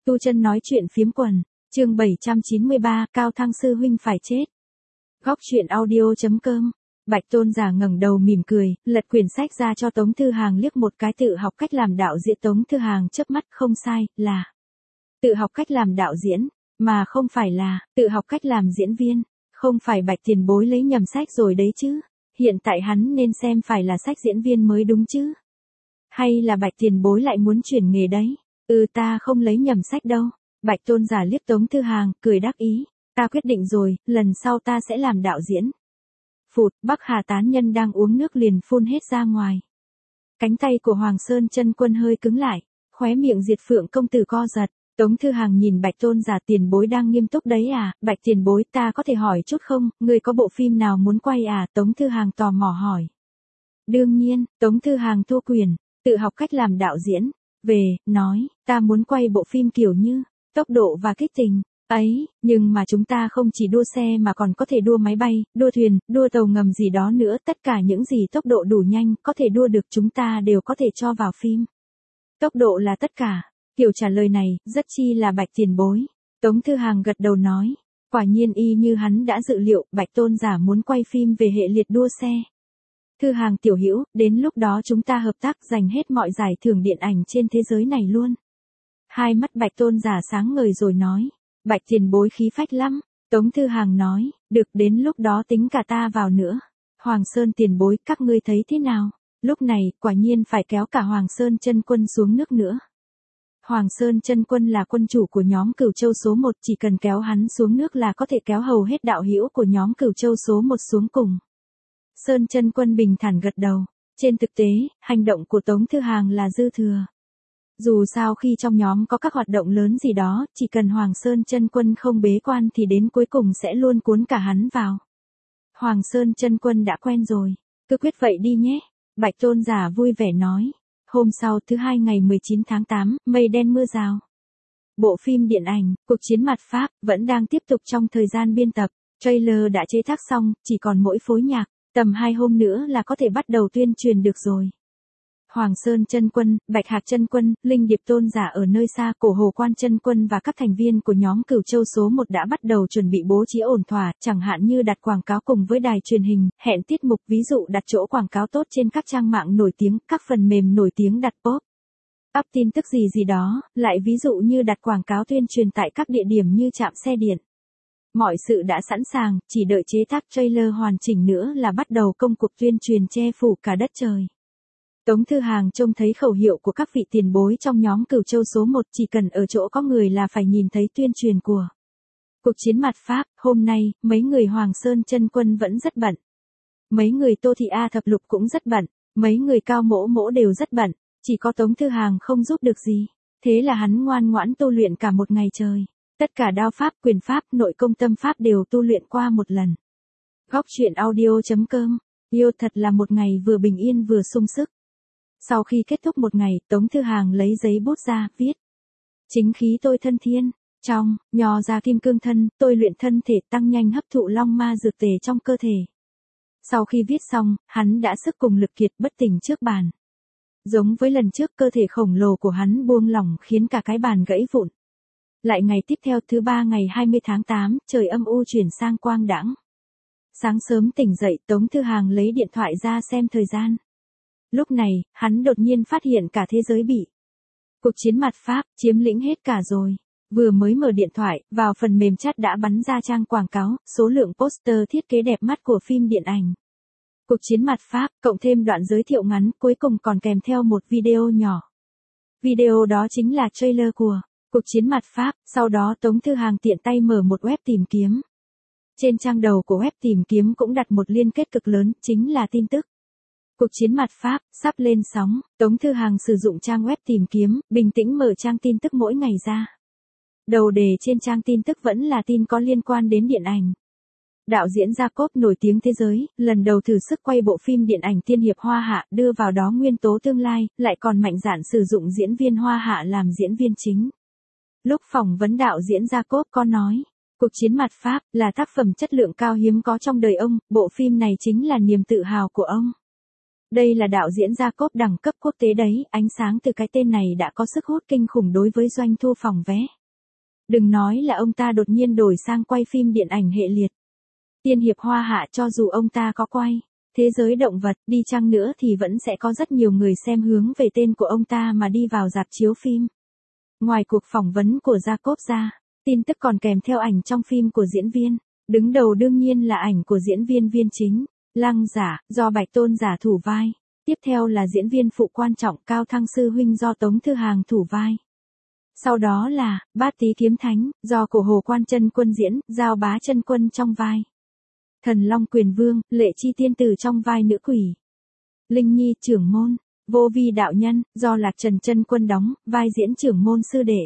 Tu Chân nói chuyện phiếm quần, chương 793, Cao Thăng sư huynh phải chết. Góc truyện audio.com. Bạch Tôn giả ngẩng đầu mỉm cười, lật quyển sách ra cho Tống Thư Hàng liếc một cái. Tự học cách làm đạo diễn. Tống Thư Hàng chớp mắt, không sai, là tự học cách làm đạo diễn, mà không phải là tự học cách làm diễn viên. Không phải Bạch tiền bối lấy nhầm sách rồi đấy chứ. Hiện tại hắn nên xem phải là sách diễn viên mới đúng chứ. Hay là Bạch tiền bối lại muốn chuyển nghề đấy? Ta không lấy nhầm sách đâu. Bạch Tôn giả liếc Tống Thư Hàng, cười đắc ý. Ta quyết định rồi, lần sau ta sẽ làm đạo diễn. Phụt, Bắc Hà tán nhân đang uống nước liền phun hết ra ngoài. Cánh tay của Hoàng Sơn Chân Quân hơi cứng lại, khóe miệng Diệt Phượng công tử co giật. Tống Thư Hàng nhìn Bạch Tôn giả, tiền bối đang nghiêm túc đấy à? Bạch tiền bối, ta có thể hỏi chút không, người có bộ phim nào muốn quay à? Tống Thư Hàng tò mò hỏi. Đương nhiên. Tống Thư Hàng thu quyền, tự học cách làm đạo diễn. Nói, ta muốn quay bộ phim kiểu như tốc độ và kích tình. Ấy, nhưng mà chúng ta không chỉ đua xe mà còn có thể đua máy bay, đua thuyền, đua tàu ngầm gì đó nữa. Tất cả những gì tốc độ đủ nhanh, có thể đua được chúng ta đều có thể cho vào phim. Tốc độ là tất cả. Kiểu trả lời này, rất chi là Bạch tiền bối. Tống Thư Hàng gật đầu nói. Quả nhiên y như hắn đã dự liệu, Bạch Tôn giả muốn quay phim về hệ liệt đua xe. Thư Hàng tiểu hữu, đến lúc đó chúng ta hợp tác giành hết mọi giải thưởng điện ảnh trên thế giới này luôn. Hai mắt Bạch Tôn giả sáng ngời rồi nói. Bạch tiền bối khí phách lắm. Tống Thư Hàng nói, được, đến lúc đó tính cả ta vào nữa. Hoàng Sơn tiền bối, các ngươi thấy thế nào? Lúc này, quả nhiên phải kéo cả Hoàng Sơn Chân Quân xuống nước nữa. Hoàng Sơn Chân Quân là quân chủ của nhóm Cửu Châu số 1, chỉ cần kéo hắn xuống nước là có thể kéo hầu hết đạo hữu của nhóm Cửu Châu số 1 xuống cùng. Sơn Chân Quân bình thản gật đầu. Trên thực tế, hành động của Tống Thư Hàng là dư thừa. Dù sao khi trong nhóm có các hoạt động lớn gì đó, chỉ cần Hoàng Sơn Chân Quân không bế quan thì đến cuối cùng sẽ luôn cuốn cả hắn vào. Hoàng Sơn Chân Quân đã quen rồi, cứ quyết vậy đi nhé. Bạch Tôn giả vui vẻ nói. Hôm sau, thứ hai ngày 19 tháng 8, mây đen mưa rào. Bộ phim điện ảnh, Cuộc chiến mặt Pháp, vẫn đang tiếp tục trong thời gian biên tập. Trailer đã chế tác xong, chỉ còn mỗi phối nhạc. Tầm 2 hôm nữa là có thể bắt đầu tuyên truyền được rồi. Hoàng Sơn Chân Quân, Bạch Hạc Chân Quân, Linh Điệp Tôn giả ở nơi xa, Cổ Hồ Quan Chân Quân và các thành viên của nhóm Cửu Châu số 1 đã bắt đầu chuẩn bị bố trí ổn thỏa, chẳng hạn như đặt quảng cáo cùng với đài truyền hình, hẹn tiết mục, ví dụ đặt chỗ quảng cáo tốt trên các trang mạng nổi tiếng, các phần mềm nổi tiếng đặt pop up tin tức gì đó, lại ví dụ như đặt quảng cáo tuyên truyền tại các địa điểm như trạm xe điện. Mọi sự đã sẵn sàng, chỉ đợi chế tác trailer hoàn chỉnh nữa là bắt đầu công cuộc tuyên truyền che phủ cả đất trời. Tống Thư Hàng trông thấy khẩu hiệu của các vị tiền bối trong nhóm Cửu Châu số 1, chỉ cần ở chỗ có người là phải nhìn thấy tuyên truyền của Cuộc chiến mặt Pháp. Hôm nay, mấy người Hoàng Sơn Chân Quân vẫn rất bận. Mấy người Tô Thị A Thập Lục cũng rất bận. Mấy người Cao Mỗ Mỗ đều rất bận. Chỉ có Tống Thư Hàng không giúp được gì. Thế là hắn ngoan ngoãn tu luyện cả một ngày trời. Tất cả đao pháp, quyền pháp, nội công tâm pháp đều tu luyện qua một lần. Góc truyện audio.com. Yêu thật là một ngày vừa bình yên vừa sung sức. Sau khi kết thúc một ngày, Tống Thư Hàng lấy giấy bút ra, viết. Chính khí tôi thân thiên, trong, nho ra kim cương thân, tôi luyện thân thể tăng nhanh hấp thụ long ma dược tề trong cơ thể. Sau khi viết xong, hắn đã sức cùng lực kiệt bất tỉnh trước bàn. Giống với lần trước, cơ thể khổng lồ của hắn buông lỏng khiến cả cái bàn gãy vụn. Lại ngày tiếp theo, thứ ba ngày 20 tháng 8, trời âm u chuyển sang quang đãng. Sáng sớm tỉnh dậy, Tống Thư Hàng lấy điện thoại ra xem thời gian. Lúc này, hắn đột nhiên phát hiện cả thế giới bị Cuộc chiến mặt Pháp chiếm lĩnh hết cả rồi. Vừa mới mở điện thoại, vào phần mềm chat đã bắn ra trang quảng cáo, số lượng poster thiết kế đẹp mắt của phim điện ảnh Cuộc chiến mặt Pháp, cộng thêm đoạn giới thiệu ngắn, cuối cùng còn kèm theo một video nhỏ. Video đó chính là trailer của Cuộc chiến mặt Pháp. Sau đó Tống Thư Hàng tiện tay mở một web tìm kiếm. Trên trang đầu của web tìm kiếm cũng đặt một liên kết cực lớn, chính là tin tức Cuộc chiến mặt Pháp, sắp lên sóng. Tống Thư Hàng sử dụng trang web tìm kiếm, bình tĩnh mở trang tin tức mỗi ngày ra. Đầu đề trên trang tin tức vẫn là tin có liên quan đến điện ảnh. Đạo diễn Jacob nổi tiếng thế giới, lần đầu thử sức quay bộ phim điện ảnh Tiên hiệp Hoa Hạ, đưa vào đó nguyên tố tương lai, lại còn mạnh dạn sử dụng diễn viên Hoa Hạ làm diễn viên chính. Lúc phỏng vấn đạo diễn Jacob có nói, Cuộc chiến mặt Pháp là tác phẩm chất lượng cao hiếm có trong đời ông, bộ phim này chính là niềm tự hào của ông. Đây là đạo diễn Jacob đẳng cấp quốc tế đấy, ánh sáng từ cái tên này đã có sức hút kinh khủng đối với doanh thu phòng vé. Đừng nói là ông ta đột nhiên đổi sang quay phim điện ảnh hệ liệt. Tiên hiệp hoa hạ cho dù ông ta có quay thế giới động vật đi chăng nữa thì vẫn sẽ có rất nhiều người xem hướng về tên của ông ta mà đi vào rạp chiếu phim. Ngoài cuộc phỏng vấn của Jacob ra, tin tức còn kèm theo ảnh trong phim của diễn viên. Đứng đầu đương nhiên là ảnh của diễn viên viên chính, Lăng Giả, do Bạch Tôn Giả thủ vai. Tiếp theo là diễn viên phụ quan trọng Cao Thăng Sư Huynh do Tống Thư Hàng thủ vai. Sau đó là Bát Tý Kiếm Thánh, do Cổ Hồ Quan Chân Quân diễn, Giao Bá Chân Quân trong vai Thần Long Quyền Vương, Lệ Chi Tiên Tử trong vai nữ quỷ. Linh Nhi trưởng môn, Vô Vi đạo nhân, do Lạc Trần Chân Quân đóng, vai diễn trưởng môn sư đệ.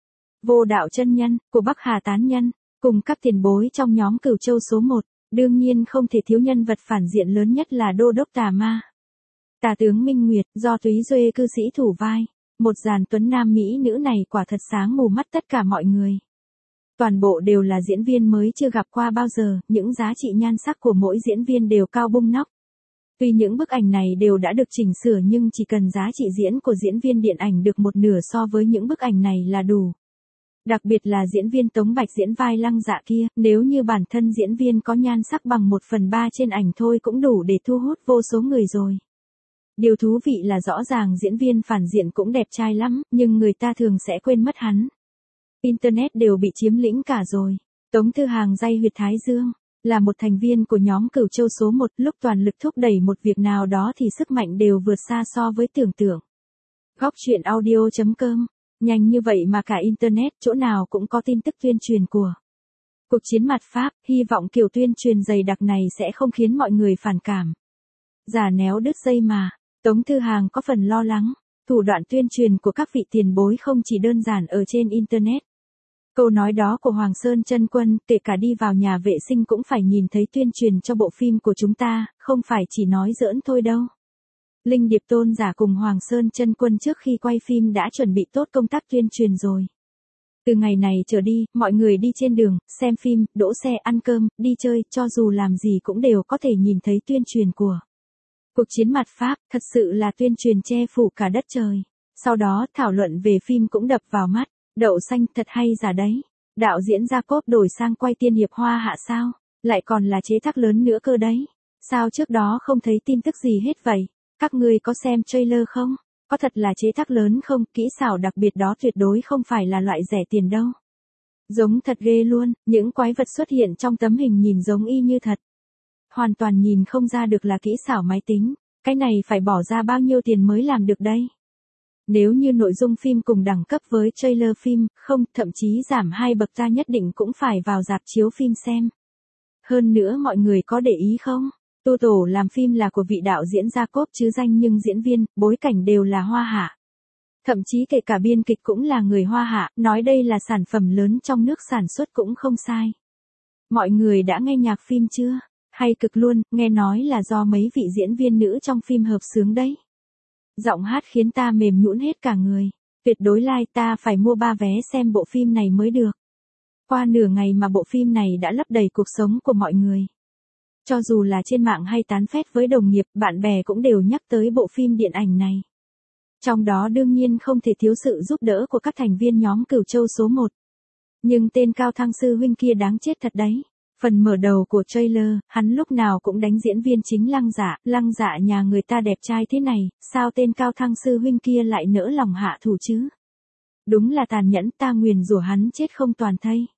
Vô Đạo chân nhân, của Bắc Hà Tán Nhân, cùng các tiền bối trong nhóm Cửu Châu số 1, đương nhiên không thể thiếu nhân vật phản diện lớn nhất là Đô Đốc Tà Ma. Tà tướng Minh Nguyệt, do Túy Duê cư sĩ thủ vai, một dàn tuấn nam mỹ nữ này quả thật sáng mù mắt tất cả mọi người. Toàn bộ đều là diễn viên mới chưa gặp qua bao giờ, những giá trị nhan sắc của mỗi diễn viên đều cao bung nóc. Tuy những bức ảnh này đều đã được chỉnh sửa nhưng chỉ cần giá trị diễn của diễn viên điện ảnh được một nửa so với những bức ảnh này là đủ. Đặc biệt là diễn viên Tống Bạch diễn vai Lăng Dạ kia, nếu như bản thân diễn viên có nhan sắc bằng 1/3 trên ảnh thôi cũng đủ để thu hút vô số người rồi. Điều thú vị là rõ ràng diễn viên phản diện cũng đẹp trai lắm, nhưng người ta thường sẽ quên mất hắn. Internet đều bị chiếm lĩnh cả rồi. Tống Thư Hàng day huyệt thái dương, là một thành viên của nhóm Cửu Châu số 1, lúc toàn lực thúc đẩy một việc nào đó thì sức mạnh đều vượt xa so với tưởng tượng. Góc truyện audio.com, nhanh như vậy mà cả Internet chỗ nào cũng có tin tức tuyên truyền của cuộc chiến mặt Pháp, hy vọng kiểu tuyên truyền dày đặc này sẽ không khiến mọi người phản cảm. Giả néo đứt dây mà, Tống Thư Hàng có phần lo lắng, thủ đoạn tuyên truyền của các vị tiền bối không chỉ đơn giản ở trên Internet. Câu nói đó của Hoàng Sơn Chân Quân, kể cả đi vào nhà vệ sinh cũng phải nhìn thấy tuyên truyền cho bộ phim của chúng ta, không phải chỉ nói giỡn thôi đâu. Linh Điệp Tôn Giả cùng Hoàng Sơn Chân Quân trước khi quay phim đã chuẩn bị tốt công tác tuyên truyền rồi. Từ ngày này trở đi, mọi người đi trên đường, xem phim, đỗ xe, ăn cơm, đi chơi, cho dù làm gì cũng đều có thể nhìn thấy tuyên truyền của cuộc chiến mặt Pháp, thật sự là tuyên truyền che phủ cả đất trời. Sau đó, thảo luận về phim cũng đập vào mắt. Đậu xanh thật hay giả đấy. Đạo diễn Jacob đổi sang quay tiên hiệp hoa hạ sao? Lại còn là chế tác lớn nữa cơ đấy. Sao trước đó không thấy tin tức gì hết vậy? Các ngươi có xem trailer không? Có thật là chế tác lớn không? Kỹ xảo đặc biệt đó tuyệt đối không phải là loại rẻ tiền đâu. Giống thật ghê luôn, những quái vật xuất hiện trong tấm hình nhìn giống y như thật. Hoàn toàn nhìn không ra được là kỹ xảo máy tính. Cái này phải bỏ ra bao nhiêu tiền mới làm được đây? Nếu như nội dung phim cùng đẳng cấp với trailer phim, không, thậm chí giảm 2 bậc ta nhất định cũng phải vào rạp chiếu phim xem. Hơn nữa mọi người có để ý không? Tu tổ làm phim là của vị đạo diễn Jacob chứ danh nhưng diễn viên, bối cảnh đều là Hoa Hạ. Thậm chí kể cả biên kịch cũng là người Hoa Hạ, nói đây là sản phẩm lớn trong nước sản xuất cũng không sai. Mọi người đã nghe nhạc phim chưa? Hay cực luôn, nghe nói là do mấy vị diễn viên nữ trong phim hợp xướng đấy. Giọng hát khiến ta mềm nhũn hết cả người. Tuyệt đối like, ta phải mua 3 vé xem bộ phim này mới được. Qua nửa ngày mà bộ phim này đã lấp đầy cuộc sống của mọi người. Cho dù là trên mạng hay tán phét với đồng nghiệp, bạn bè cũng đều nhắc tới bộ phim điện ảnh này. Trong đó đương nhiên không thể thiếu sự giúp đỡ của các thành viên nhóm Cửu Châu số 1. Nhưng tên Cao Thăng Sư Huynh kia đáng chết thật đấy. Phần mở đầu của trailer, hắn lúc nào cũng đánh diễn viên chính Lăng Dạ nhà người ta đẹp trai thế này, sao tên Cao Thăng Sư Huynh kia lại nỡ lòng hạ thủ chứ? Đúng là tàn nhẫn, ta nguyền rủa hắn chết không toàn thây.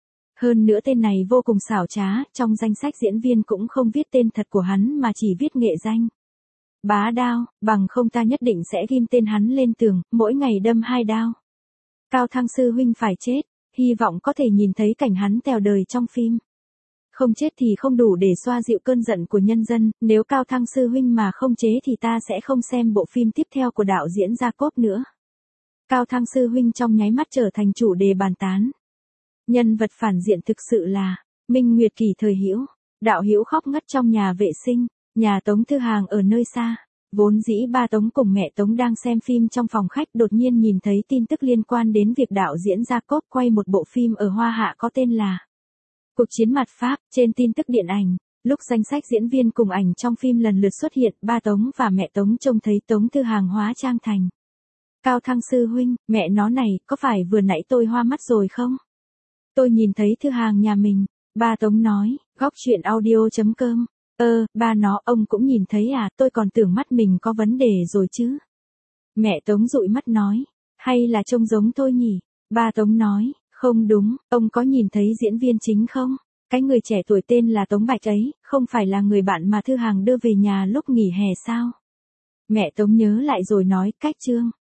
Hơn nữa tên này vô cùng xảo trá, trong danh sách diễn viên cũng không viết tên thật của hắn mà chỉ viết nghệ danh. Bá đao, bằng không ta nhất định sẽ ghim tên hắn lên tường, mỗi ngày đâm 2 đao. Cao Thăng Sư Huynh phải chết, hy vọng có thể nhìn thấy cảnh hắn tèo đời trong phim. Không chết thì không đủ để xoa dịu cơn giận của nhân dân, nếu Cao Thăng Sư Huynh mà không chế thì ta sẽ không xem bộ phim tiếp theo của đạo diễn Jacob nữa. Cao Thăng Sư Huynh trong nháy mắt trở thành chủ đề bàn tán. Nhân vật phản diện thực sự là Minh Nguyệt Kỳ thời Hữu. Đạo Hữu khóc ngất trong nhà vệ sinh, nhà Tống Thư Hàng ở nơi xa. Vốn dĩ ba Tống cùng mẹ Tống đang xem phim trong phòng khách đột nhiên nhìn thấy tin tức liên quan đến việc đạo diễn Jacob quay một bộ phim ở Hoa Hạ có tên là Cuộc chiến mặt Pháp. Trên tin tức điện ảnh, lúc danh sách diễn viên cùng ảnh trong phim lần lượt xuất hiện, ba Tống và mẹ Tống trông thấy Tống Thư Hàng hóa trang thành Cao Thăng Sư Huynh. Mẹ nó này, có phải vừa nãy tôi hoa mắt rồi không? Tôi nhìn thấy thư hàng nhà mình. Ba Tống nói, góc chuyện audio.com. Ba nó ông cũng nhìn thấy à, tôi còn tưởng mắt mình có vấn đề rồi chứ. Mẹ Tống dụi mắt nói, hay là trông giống tôi nhỉ? Ba Tống nói, không đúng, ông có nhìn thấy diễn viên chính không? Cái người trẻ tuổi tên là Tống Bạch ấy, không phải là người bạn mà thư hàng đưa về nhà lúc nghỉ hè sao? Mẹ Tống nhớ lại rồi nói, cách Trương.